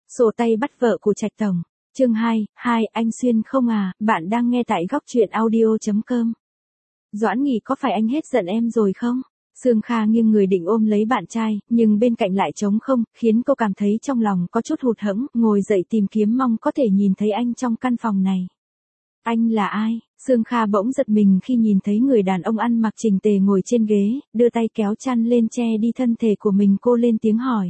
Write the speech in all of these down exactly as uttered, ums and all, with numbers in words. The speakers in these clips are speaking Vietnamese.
Sổ tay bắt vợ của Trạch Tổng. Chương hai, hai anh Xuyên không à, bạn đang nghe tại góc truyện audio chấm com. Doãn Nghị có phải anh hết giận em rồi không? Sương Kha nghiêng người định ôm lấy bạn trai, nhưng bên cạnh lại trống không, khiến cô cảm thấy trong lòng có chút hụt hẫng, ngồi dậy tìm kiếm mong có thể nhìn thấy anh trong căn phòng này. Anh là ai? Sương Kha bỗng giật mình khi nhìn thấy người đàn ông ăn mặc chỉnh tề ngồi trên ghế, đưa tay kéo chăn lên che đi thân thể của mình. Cô lên tiếng hỏi.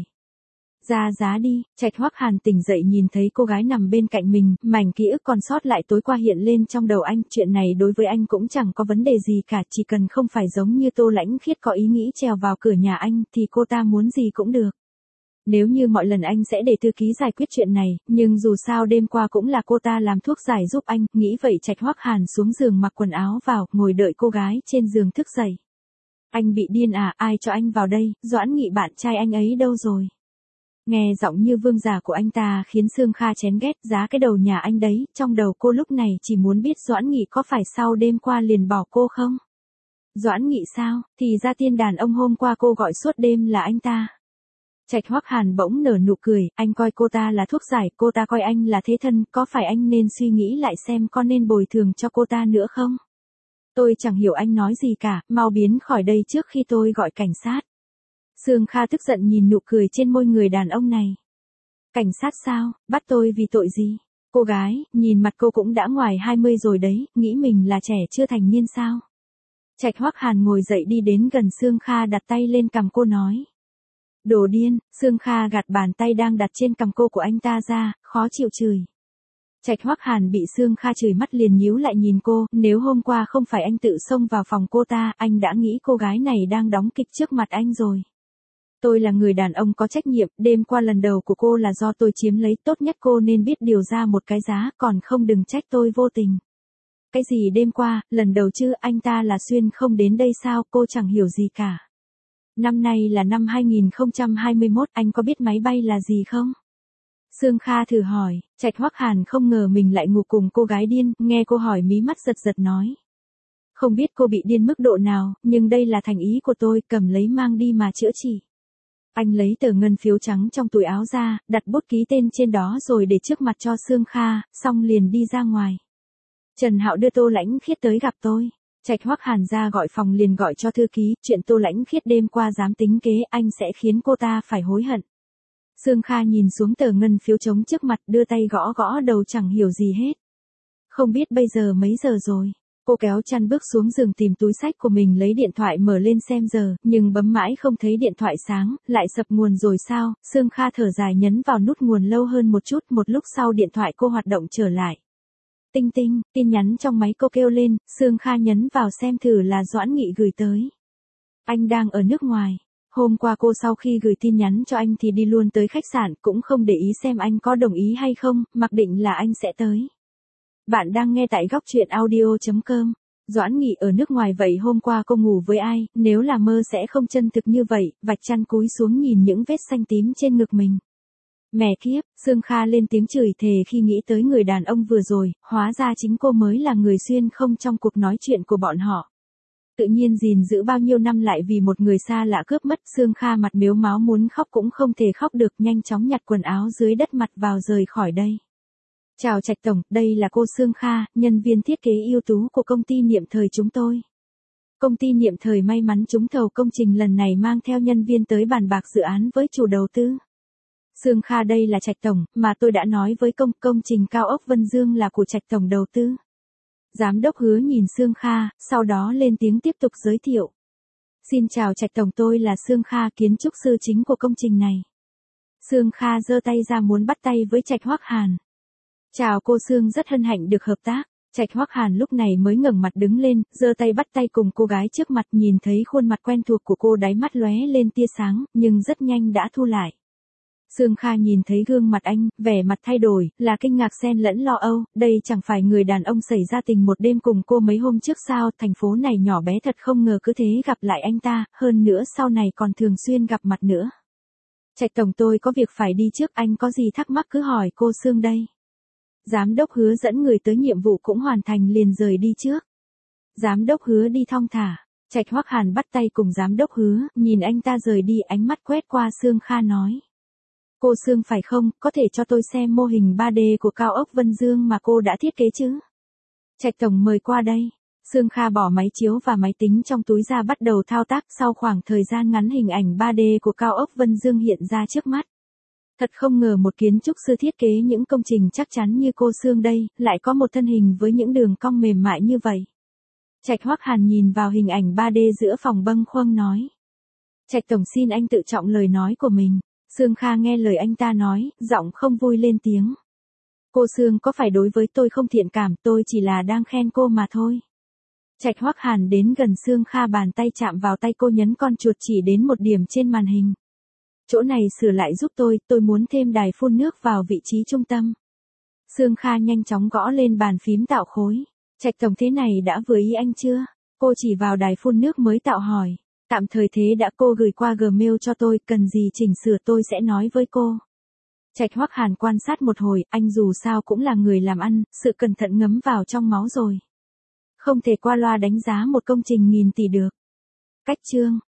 Ra giá đi. Trạch Hoắc Hàn tỉnh dậy nhìn thấy cô gái nằm bên cạnh mình, mảnh ký ức còn sót lại tối qua hiện lên trong đầu anh. Chuyện này đối với anh cũng chẳng có vấn đề gì cả, chỉ cần không phải giống như Tô Lãnh Khiết có ý nghĩ trèo vào cửa nhà anh thì cô ta muốn gì cũng được. Nếu như mọi lần anh sẽ để thư ký giải quyết chuyện này, nhưng dù sao đêm qua cũng là cô ta làm thuốc giải giúp anh, nghĩ vậy Trạch Hoắc Hàn xuống giường mặc quần áo vào, ngồi đợi cô gái trên giường thức dậy. Anh bị điên à, ai cho anh vào đây, Doãn Nghị bạn trai anh ấy đâu rồi? Nghe giọng như vương giả của anh ta khiến Sương Kha chén ghét, giá cái đầu nhà anh đấy, trong đầu cô lúc này chỉ muốn biết Doãn Nghị có phải sau đêm qua liền bỏ cô không? Doãn Nghị sao, thì ra tiên đàn ông hôm qua cô gọi suốt đêm là anh ta. Trạch Hoắc Hàn bỗng nở nụ cười, anh coi cô ta là thuốc giải, cô ta coi anh là thế thân, có phải anh nên suy nghĩ lại xem có nên bồi thường cho cô ta nữa không? Tôi chẳng hiểu anh nói gì cả, mau biến khỏi đây trước khi tôi gọi cảnh sát. Sương Kha tức giận nhìn nụ cười trên môi người đàn ông này. Cảnh sát sao, bắt tôi vì tội gì? Cô gái, nhìn mặt cô cũng đã ngoài hai mươi rồi đấy, nghĩ mình là trẻ chưa thành niên sao? Trạch Hoắc Hàn ngồi dậy đi đến gần Sương Kha đặt tay lên cằm cô nói. Đồ điên, Sương Kha gạt bàn tay đang đặt trên cằm cô của anh ta ra, khó chịu chửi. Trạch Hoắc Hàn bị Sương Kha chửi mắt liền nhíu lại nhìn cô, nếu hôm qua không phải anh tự xông vào phòng cô ta, anh đã nghĩ cô gái này đang đóng kịch trước mặt anh rồi. Tôi là người đàn ông có trách nhiệm, đêm qua lần đầu của cô là do tôi chiếm lấy, tốt nhất cô nên biết điều ra một cái giá, còn không đừng trách tôi vô tình. Cái gì đêm qua, lần đầu chứ, anh ta là Xuyên không đến đây sao, cô chẳng hiểu gì cả. Năm nay là năm hai nghìn không trăm hai mươi mốt, anh có biết máy bay là gì không? Sương Kha thử hỏi, Trạch Hoắc Hàn không ngờ mình lại ngủ cùng cô gái điên, nghe cô hỏi mí mắt giật giật nói. Không biết cô bị điên mức độ nào, nhưng đây là thành ý của tôi, cầm lấy mang đi mà chữa trị. Anh lấy tờ ngân phiếu trắng trong túi áo ra, đặt bút ký tên trên đó rồi để trước mặt cho Sương Kha, xong liền đi ra ngoài. Trần Hạo đưa Tô Lãnh Khiết tới gặp tôi. Trạch Hoắc Hàn ra gọi phòng liền gọi cho thư ký, chuyện Tô Lãnh Khiết đêm qua dám tính kế, anh sẽ khiến cô ta phải hối hận. Sương Kha nhìn xuống tờ ngân phiếu trống trước mặt, đưa tay gõ gõ đầu chẳng hiểu gì hết. Không biết bây giờ mấy giờ rồi. Cô kéo chăn bước xuống giường tìm túi xách của mình lấy điện thoại mở lên xem giờ, nhưng bấm mãi không thấy điện thoại sáng, lại sập nguồn rồi sao? Sương Kha thở dài nhấn vào nút nguồn lâu hơn một chút, một lúc sau điện thoại cô hoạt động trở lại. Tinh tinh, tin nhắn trong máy cô kêu lên, Sương Kha nhấn vào xem thử là Doãn Nghị gửi tới. Anh đang ở nước ngoài. Hôm qua cô sau khi gửi tin nhắn cho anh thì đi luôn tới khách sạn, cũng không để ý xem anh có đồng ý hay không, mặc định là anh sẽ tới. Bạn đang nghe tại góc truyện audio chấm com. Doãn Nghị ở nước ngoài vậy hôm qua cô ngủ với ai, nếu là mơ sẽ không chân thực như vậy, vạch chăn cúi xuống nhìn những vết xanh tím trên ngực mình. Mẹ kiếp, Sương Kha lên tiếng chửi thề khi nghĩ tới người đàn ông vừa rồi, hóa ra chính cô mới là người xuyên không trong cuộc nói chuyện của bọn họ. Tự nhiên gìn giữ bao nhiêu năm lại vì một người xa lạ cướp mất, Sương Kha mặt mếu máo muốn khóc cũng không thể khóc được, nhanh chóng nhặt quần áo dưới đất mặt vào rời khỏi đây. Chào Trạch Tổng, đây là cô Sương Kha, nhân viên thiết kế ưu tú của công ty Niệm Thời chúng tôi. Công ty Niệm Thời may mắn trúng thầu công trình lần này mang theo nhân viên tới bàn bạc dự án với chủ đầu tư. Sương Kha đây là Trạch Tổng, mà tôi đã nói với công, công trình cao ốc Vân Dương là của Trạch Tổng đầu tư. Giám đốc Hứa nhìn Sương Kha, sau đó lên tiếng tiếp tục giới thiệu. Xin chào Trạch Tổng, tôi là Sương Kha, kiến trúc sư chính của công trình này. Sương Kha giơ tay ra muốn bắt tay với Trạch Hoắc Hàn. Chào cô Sương, rất hân hạnh được hợp tác. Trạch Hoắc Hàn lúc này mới ngẩng mặt đứng lên, giơ tay bắt tay cùng cô gái trước mặt, nhìn thấy khuôn mặt quen thuộc của cô đáy mắt lóe lên tia sáng, nhưng rất nhanh đã thu lại. Sương Kha nhìn thấy gương mặt anh, vẻ mặt thay đổi, là kinh ngạc xen lẫn lo âu, đây chẳng phải người đàn ông xảy ra tình một đêm cùng cô mấy hôm trước sao, thành phố này nhỏ bé thật, không ngờ cứ thế gặp lại anh ta, hơn nữa sau này còn thường xuyên gặp mặt nữa. Trạch Tổng, tôi có việc phải đi trước, anh có gì thắc mắc cứ hỏi cô Sương đây. Giám đốc Hứa dẫn người tới, nhiệm vụ cũng hoàn thành liền rời đi trước. Giám đốc Hứa đi thong thả. Trạch Hoắc Hàn bắt tay cùng giám đốc Hứa, nhìn anh ta rời đi, ánh mắt quét qua Sương Kha nói. Cô Sương phải không, có thể cho tôi xem mô hình ba D của cao ốc Vân Dương mà cô đã thiết kế chứ? Trạch tổng mời qua đây. Sương Kha bỏ máy chiếu và máy tính trong túi ra bắt đầu thao tác, sau khoảng thời gian ngắn hình ảnh ba D của cao ốc Vân Dương hiện ra trước mắt. Thật không ngờ một kiến trúc sư thiết kế những công trình chắc chắn như cô Sương đây, lại có một thân hình với những đường cong mềm mại như vậy. Trạch Hoắc Hàn nhìn vào hình ảnh ba D giữa phòng bâng khuâng nói. Trạch tổng xin anh tự trọng lời nói của mình. Sương Kha nghe lời anh ta nói, giọng không vui lên tiếng. Cô Sương có phải đối với tôi không thiện cảm, tôi chỉ là đang khen cô mà thôi. Trạch Hoắc Hàn đến gần Sương Kha, bàn tay chạm vào tay cô, nhấn con chuột chỉ đến một điểm trên màn hình. Chỗ này sửa lại giúp tôi, tôi muốn thêm đài phun nước vào vị trí trung tâm. Sương Kha nhanh chóng gõ lên bàn phím tạo khối. Trạch tổng thế này đã vừa ý anh chưa? Cô chỉ vào đài phun nước mới tạo hỏi. Tạm thời thế đã, cô gửi qua Gmail cho tôi, cần gì chỉnh sửa tôi sẽ nói với cô. Trạch Hoắc Hàn quan sát một hồi, anh dù sao cũng là người làm ăn, sự cẩn thận ngấm vào trong máu rồi. Không thể qua loa đánh giá một công trình nghìn tỷ được. Cách chương